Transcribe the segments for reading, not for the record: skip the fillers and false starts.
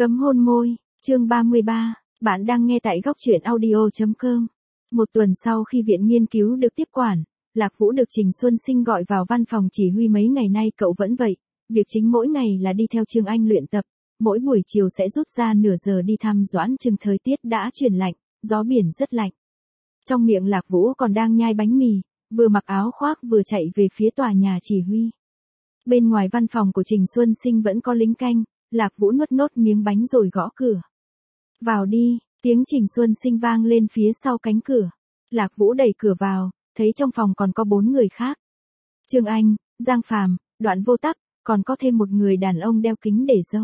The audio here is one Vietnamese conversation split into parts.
Cấm hôn môi, chương 33, bạn đang nghe tại góc truyện audio.com. Một tuần sau khi viện nghiên cứu được tiếp quản, Lạc Vũ được Trình Xuân Sinh gọi vào văn phòng chỉ huy. Mấy ngày nay cậu vẫn vậy, việc chính mỗi ngày là đi theo Trương Anh luyện tập, mỗi buổi chiều sẽ rút ra nửa giờ đi thăm Doãn Trừng. Thời tiết đã chuyển lạnh, gió biển rất lạnh. Trong miệng Lạc Vũ còn đang nhai bánh mì, vừa mặc áo khoác vừa chạy về phía tòa nhà chỉ huy. Bên ngoài văn phòng của Trình Xuân Sinh vẫn có lính canh, Lạc Vũ nuốt nốt miếng bánh rồi gõ cửa. Vào đi, tiếng Trình Xuân Sinh vang lên phía sau cánh cửa. Lạc Vũ đẩy cửa vào, thấy trong phòng còn có 4 người khác. Trương Anh, Giang Phàm, Đoạn Vô Tắc, còn có thêm một người đàn ông đeo kính để râu.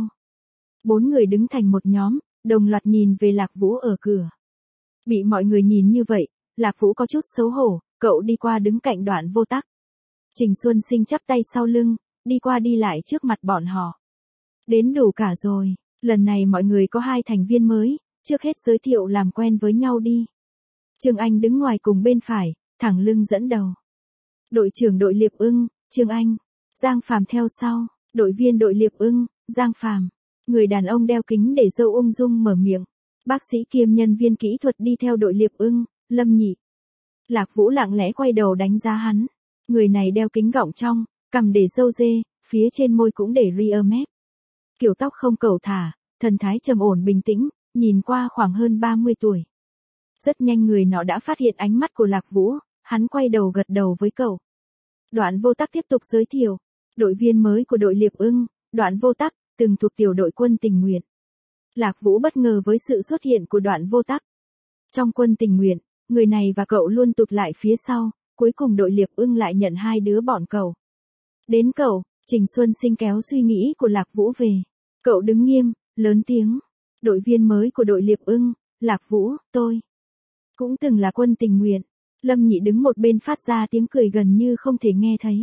4 người đứng thành một nhóm, đồng loạt nhìn về Lạc Vũ ở cửa. Bị mọi người nhìn như vậy, Lạc Vũ có chút xấu hổ, cậu đi qua đứng cạnh Đoạn Vô Tắc. Trình Xuân Sinh chắp tay sau lưng, đi qua đi lại trước mặt bọn họ. Đến đủ cả rồi, lần này mọi người có 2 thành viên mới, trước hết giới thiệu làm quen với nhau đi. Trương Anh đứng ngoài cùng bên phải, thẳng lưng dẫn đầu. Đội trưởng đội Liệp Ưng, Trương Anh. Giang Phàm theo sau, đội viên đội Liệp Ưng, Giang Phàm. Người đàn ông đeo kính để râu ung dung mở miệng. Bác sĩ kiêm nhân viên kỹ thuật đi theo đội Liệp Ưng, Lâm Nhị. Lạc Vũ lặng lẽ quay đầu đánh giá hắn. Người này đeo kính gọng trong, cằm để râu dê, phía trên môi cũng để ria mép. Kiểu tóc không cẩu thả, thần thái trầm ổn bình tĩnh, nhìn qua khoảng hơn 30 tuổi. Rất nhanh người nọ đã phát hiện ánh mắt của Lạc Vũ, hắn quay đầu gật đầu với cậu. Đoạn Vô Tắc tiếp tục giới thiệu, đội viên mới của đội Liệp Ưng, Đoạn Vô Tắc, từng thuộc tiểu đội quân tình nguyện. Lạc Vũ bất ngờ với sự xuất hiện của Đoạn Vô Tắc. Trong quân tình nguyện, người này và cậu luôn tụt lại phía sau, cuối cùng đội Liệp Ưng lại nhận 2 đứa bọn cậu. Đến cậu, Trình Xuân Sinh kéo suy nghĩ của Lạc Vũ về. Cậu đứng nghiêm, lớn tiếng. Đội viên mới của đội Liệp Ưng, Lạc Vũ, tôi cũng từng là quân tình nguyện. Lâm Nhị đứng một bên phát ra tiếng cười gần như không thể nghe thấy.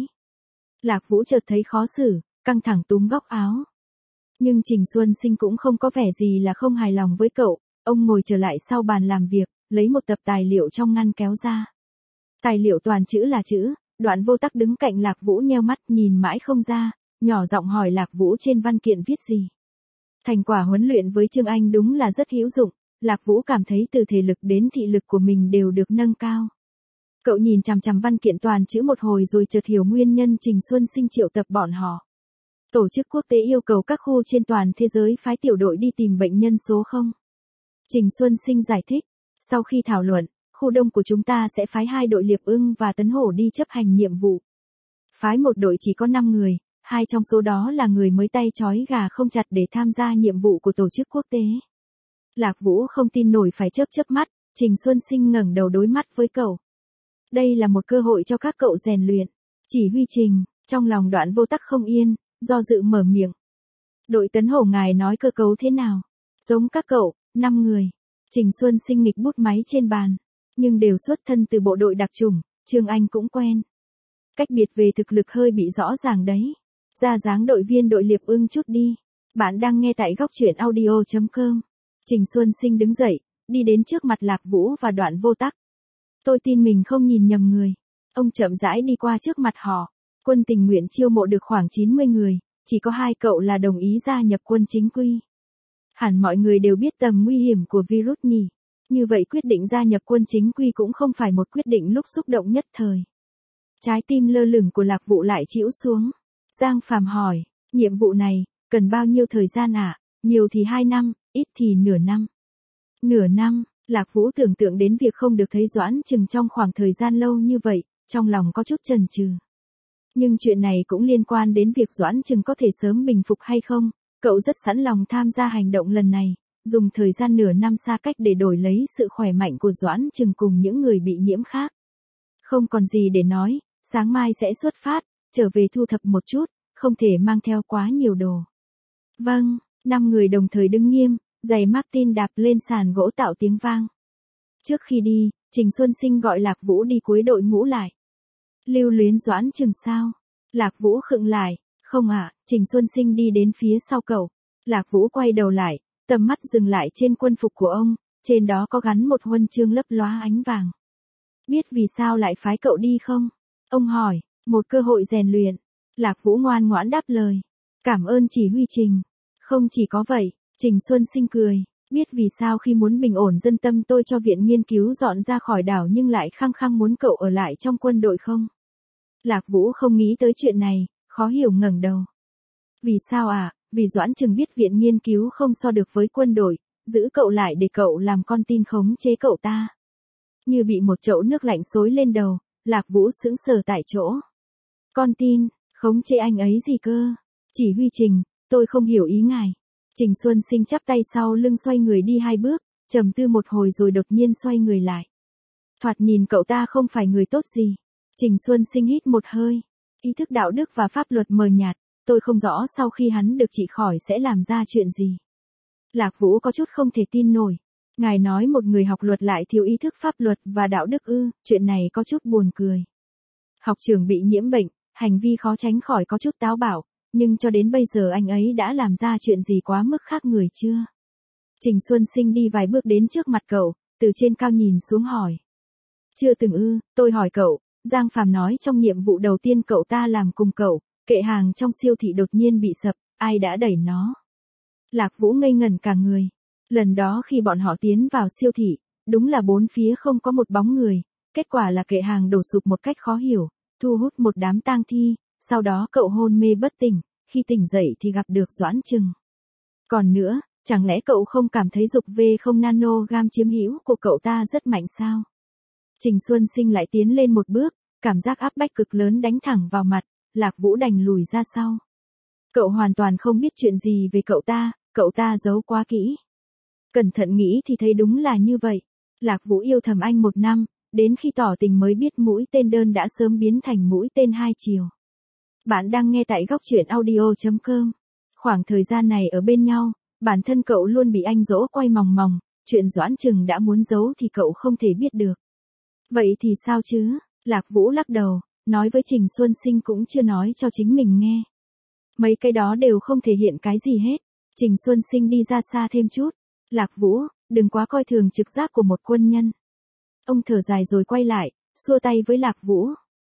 Lạc Vũ chợt thấy khó xử, căng thẳng túm góc áo. Nhưng Trình Xuân Sinh cũng không có vẻ gì là không hài lòng với cậu. Ông ngồi trở lại sau bàn làm việc, lấy một tập tài liệu trong ngăn kéo ra. Tài liệu toàn chữ là chữ. Đoạn Vô Tắc đứng cạnh Lạc Vũ nheo mắt nhìn mãi không ra, nhỏ giọng hỏi Lạc Vũ trên văn kiện viết gì. Thành quả huấn luyện với Trương Anh đúng là rất hữu dụng, Lạc Vũ cảm thấy từ thể lực đến thị lực của mình đều được nâng cao. Cậu nhìn chằm chằm văn kiện toàn chữ một hồi rồi chợt hiểu nguyên nhân Trình Xuân Sinh triệu tập bọn họ. Tổ chức quốc tế yêu cầu các khu trên toàn thế giới phái tiểu đội đi tìm bệnh nhân số 0. Trình Xuân Sinh giải thích, sau khi thảo luận, khu đông của chúng ta sẽ phái 2 đội Liệp Ưng và Tấn Hổ đi chấp hành nhiệm vụ. Phái một đội chỉ có 5 người, 2 trong số đó là người mới tay trói gà không chặt để tham gia nhiệm vụ của tổ chức quốc tế. Lạc Vũ không tin nổi phải chớp mắt, Trình Xuân Sinh ngẩng đầu đối mắt với cậu. Đây là một cơ hội cho các cậu rèn luyện. Chỉ huy Trình, trong lòng Đoạn Vô Tắc không yên, do dự mở miệng. Đội Tấn Hổ ngài nói cơ cấu thế nào? Giống các cậu, 5 người. Trình Xuân Sinh nghịch bút máy trên bàn. Nhưng đều xuất thân từ bộ đội đặc chủng, Trương Anh cũng quen. Cách biệt về thực lực hơi bị rõ ràng đấy. Ra dáng đội viên đội Liệp Ưng chút đi. Bạn đang nghe tại góc truyện audio.com. Trình Xuân Sinh đứng dậy, đi đến trước mặt Lạc Vũ và Đoạn Vô Tắc. Tôi tin mình không nhìn nhầm người. Ông chậm rãi đi qua trước mặt họ. Quân tình nguyện chiêu mộ được khoảng 90 người, chỉ có 2 cậu là đồng ý gia nhập quân chính quy. Hẳn mọi người đều biết tầm nguy hiểm của virus nhỉ. Như vậy quyết định gia nhập quân chính quy cũng không phải một quyết định lúc xúc động nhất thời. Trái tim lơ lửng của Lạc Vũ lại trĩu xuống. Giang Phàm hỏi, nhiệm vụ này, cần bao nhiêu thời gian ạ? Nhiều thì 2 năm, ít thì nửa năm. Nửa năm, Lạc Vũ tưởng tượng đến việc không được thấy Doãn Trừng trong khoảng thời gian lâu như vậy, trong lòng có chút chần chừ. Nhưng chuyện này cũng liên quan đến việc Doãn Trừng có thể sớm bình phục hay không, cậu rất sẵn lòng tham gia hành động lần này. Dùng thời gian nửa năm xa cách để đổi lấy sự khỏe mạnh của Doãn Trừng cùng những người bị nhiễm khác. Không còn gì để nói, sáng mai sẽ xuất phát, trở về thu thập một chút, không thể mang theo quá nhiều đồ. Vâng, 5 người đồng thời đứng nghiêm, giày Martin đạp lên sàn gỗ tạo tiếng vang. Trước khi đi, Trình Xuân Sinh gọi Lạc Vũ đi cuối đội ngũ lại. Lưu luyến Doãn Trừng sao? Lạc Vũ khựng lại, không ạ, Trình Xuân Sinh đi đến phía sau cậu. Lạc Vũ quay đầu lại. Tầm mắt dừng lại trên quân phục của ông, trên đó có gắn một huân chương lấp lóa ánh vàng. Biết vì sao lại phái cậu đi không? Ông hỏi, một cơ hội rèn luyện. Lạc Vũ ngoan ngoãn đáp lời. Cảm ơn chỉ huy Trình. Không chỉ có vậy, Trình Xuân Sinh cười, biết vì sao khi muốn bình ổn dân tâm tôi cho viện nghiên cứu dọn ra khỏi đảo nhưng lại khăng khăng muốn cậu ở lại trong quân đội không? Lạc Vũ không nghĩ tới chuyện này, khó hiểu ngẩng đầu. Vì sao à? Vì Doãn Trừng biết viện nghiên cứu không so được với quân đội, giữ cậu lại để cậu làm con tin khống chế cậu ta. Như bị một chậu nước lạnh xối lên đầu, Lạc Vũ sững sờ tại chỗ. Con tin, khống chế anh ấy gì cơ? Chỉ huy Trình, tôi không hiểu ý ngài. Trình Xuân Sinh chắp tay sau lưng xoay người đi 2 bước, trầm tư một hồi rồi đột nhiên xoay người lại. Thoạt nhìn cậu ta không phải người tốt gì. Trình Xuân Sinh hít một hơi. Ý thức đạo đức và pháp luật mờ nhạt, tôi không rõ sau khi hắn được trị khỏi sẽ làm ra chuyện gì. Lạc Vũ có chút không thể tin nổi. Ngài nói một người học luật lại thiếu ý thức pháp luật và đạo đức ư, chuyện này có chút buồn cười. Học trưởng bị nhiễm bệnh, hành vi khó tránh khỏi có chút táo bạo, nhưng cho đến bây giờ anh ấy đã làm ra chuyện gì quá mức khác người chưa? Trình Xuân Sinh đi vài bước đến trước mặt cậu, từ trên cao nhìn xuống hỏi. Chưa từng ư, tôi hỏi cậu, Giang Phàm nói trong nhiệm vụ đầu tiên cậu ta làm cùng cậu, kệ hàng trong siêu thị đột nhiên bị sập, ai đã đẩy nó? Lạc Vũ ngây ngẩn cả người. Lần đó khi bọn họ tiến vào siêu thị, đúng là bốn phía không có một bóng người, kết quả là kệ hàng đổ sụp một cách khó hiểu, thu hút một đám tang thi, sau đó cậu hôn mê bất tỉnh, khi tỉnh dậy thì gặp được Doãn Trừng. Còn nữa, chẳng lẽ cậu không cảm thấy dục V0 nanogam chiếm hữu của cậu ta rất mạnh sao? Trình Xuân Sinh lại tiến lên một bước, cảm giác áp bách cực lớn đánh thẳng vào mặt, Lạc Vũ đành lùi ra sau. Cậu hoàn toàn không biết chuyện gì về cậu ta giấu quá kỹ. Cẩn thận nghĩ thì thấy đúng là như vậy. Lạc Vũ yêu thầm anh 1 năm, đến khi tỏ tình mới biết mũi tên đơn đã sớm biến thành mũi tên 2 chiều. Bạn đang nghe tại góc truyện audio.com. Khoảng thời gian này ở bên nhau, bản thân cậu luôn bị anh dỗ quay mòng mòng, chuyện Doãn Trừng đã muốn giấu thì cậu không thể biết được. Vậy thì sao chứ? Lạc Vũ lắc đầu, nói với Trình Xuân Sinh cũng chưa nói cho chính mình nghe. Mấy cái đó đều không thể hiện cái gì hết. Trình Xuân Sinh đi ra xa thêm chút. Lạc Vũ, đừng quá coi thường trực giác của một quân nhân. Ông thở dài rồi quay lại, xua tay với Lạc Vũ.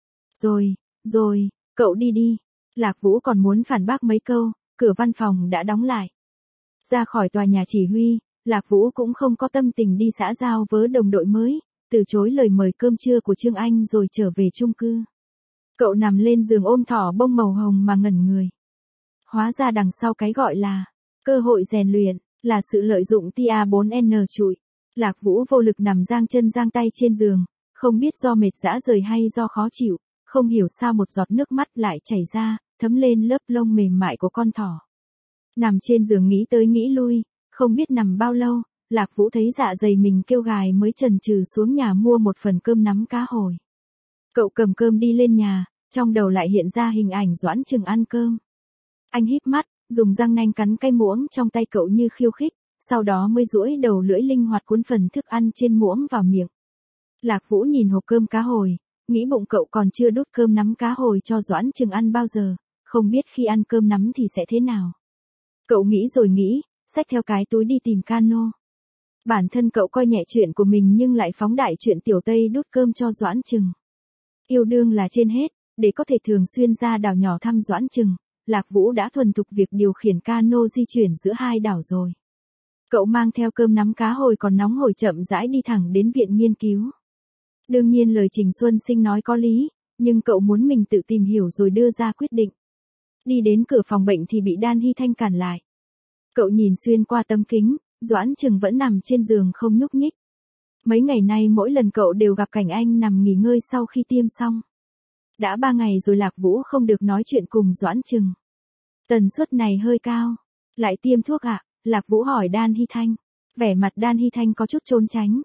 Rồi, cậu đi đi. Lạc Vũ còn muốn phản bác mấy câu, cửa văn phòng đã đóng lại. Ra khỏi tòa nhà chỉ huy, Lạc Vũ cũng không có tâm tình đi xã giao với đồng đội mới, từ chối lời mời cơm trưa của Trương Anh rồi trở về chung cư. Cậu nằm lên giường ôm thỏ bông màu hồng mà ngẩn người. Hóa ra đằng sau cái gọi là cơ hội rèn luyện, là sự lợi dụng tia 4N trụi. Lạc Vũ vô lực nằm giang chân giang tay trên giường, không biết do mệt rã rời hay do khó chịu, không hiểu sao một giọt nước mắt lại chảy ra, thấm lên lớp lông mềm mại của con thỏ. Nằm trên giường nghĩ tới nghĩ lui, không biết nằm bao lâu, Lạc Vũ thấy dạ dày mình kêu gài mới chần chừ xuống nhà mua một phần cơm nắm cá hồi. Cậu cầm cơm đi lên nhà, trong đầu lại hiện ra hình ảnh Doãn Trừng ăn cơm. Anh híp mắt, dùng răng nanh cắn cái muỗng trong tay cậu như khiêu khích, sau đó mới duỗi đầu lưỡi linh hoạt cuốn phần thức ăn trên muỗng vào miệng. Lạc Vũ nhìn hộp cơm cá hồi, nghĩ bụng cậu còn chưa đút cơm nắm cá hồi cho Doãn Trừng ăn bao giờ, không biết khi ăn cơm nắm thì sẽ thế nào. Cậu nghĩ rồi nghĩ, xách theo cái túi đi tìm cano. Bản thân cậu coi nhẹ chuyện của mình nhưng lại phóng đại chuyện tiểu Tây đút cơm cho Doãn Trừng. Yêu đương là trên hết, để có thể thường xuyên ra đảo nhỏ thăm Doãn Trừng, Lạc Vũ đã thuần thục việc điều khiển cano di chuyển giữa hai đảo rồi. Cậu mang theo cơm nắm cá hồi còn nóng hổi chậm rãi đi thẳng đến viện nghiên cứu. Đương nhiên lời Trình Xuân Sinh nói có lý, nhưng cậu muốn mình tự tìm hiểu rồi đưa ra quyết định. Đi đến cửa phòng bệnh thì bị Đan Hy Thanh cản lại. Cậu nhìn xuyên qua tấm kính, Doãn Trừng vẫn nằm trên giường không nhúc nhích. Mấy ngày nay mỗi lần cậu đều gặp cảnh anh nằm nghỉ ngơi sau khi tiêm xong. Đã 3 ngày rồi Lạc Vũ không được nói chuyện cùng Doãn Trừng. Tần suất này hơi cao. Lại tiêm thuốc ạ? Lạc Vũ hỏi Đan Hy Thanh. Vẻ mặt Đan Hy Thanh có chút trốn tránh.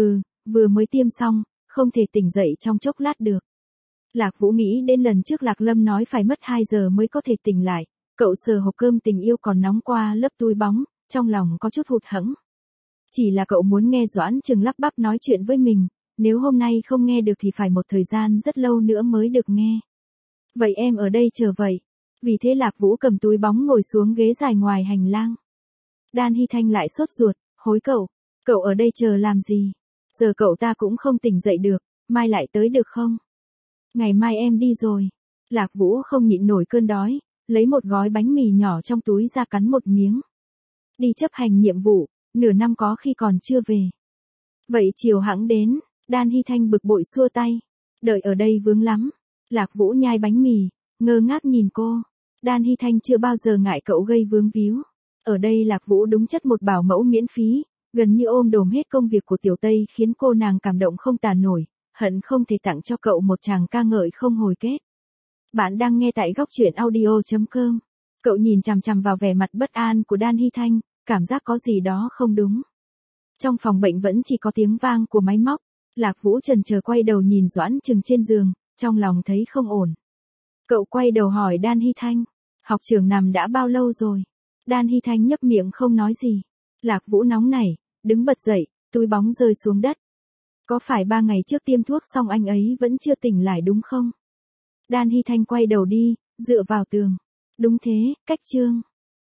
Vừa mới tiêm xong, không thể tỉnh dậy trong chốc lát được. Lạc Vũ nghĩ đến lần trước Lạc Lâm nói phải mất 2 giờ mới có thể tỉnh lại. Cậu sờ hộp cơm tình yêu còn nóng qua lớp túi bóng, trong lòng có chút hụt hẫng. Chỉ là cậu muốn nghe Doãn Trừng lắp bắp nói chuyện với mình, nếu hôm nay không nghe được thì phải một thời gian rất lâu nữa mới được nghe. Vậy em ở đây chờ vậy. Vì thế Lạc Vũ cầm túi bóng ngồi xuống ghế dài ngoài hành lang. Đan Hy Thanh lại sốt ruột, hối cậu ở đây chờ làm gì? Giờ cậu ta cũng không tỉnh dậy được, mai lại tới được không? Ngày mai em đi rồi. Lạc Vũ không nhịn nổi cơn đói, lấy một gói bánh mì nhỏ trong túi ra cắn một miếng. Đi chấp hành nhiệm vụ, nửa năm có khi còn chưa về. Vậy chiều hẵng đến, Đan Hy Thanh bực bội xua tay. Đợi ở đây vướng lắm. Lạc Vũ nhai bánh mì, ngơ ngác nhìn cô. Đan Hy Thanh chưa bao giờ ngại cậu gây vướng víu. Ở đây Lạc Vũ đúng chất một bảo mẫu miễn phí, gần như ôm đồm hết công việc của Tiểu Tây khiến cô nàng cảm động không tả nổi, hận không thể tặng cho cậu một tràng ca ngợi không hồi kết. Bạn đang nghe tại góc truyện audio.com. Cậu nhìn chằm chằm vào vẻ mặt bất an của Đan Hy Thanh, cảm giác có gì đó không đúng. Trong phòng bệnh vẫn chỉ có tiếng vang của máy móc. Lạc Vũ chần chờ quay đầu nhìn Doãn Trừng trên giường, trong lòng thấy không ổn. Cậu quay đầu hỏi Đan Hy Thanh, học trưởng nằm đã bao lâu rồi? Đan Hy Thanh nhấp miệng không nói gì. Lạc Vũ nóng nảy, đứng bật dậy, túi bóng rơi xuống đất. Có phải 3 ngày trước tiêm thuốc xong anh ấy vẫn chưa tỉnh lại đúng không? Đan Hy Thanh quay đầu đi, dựa vào tường. Đúng thế, cách chương.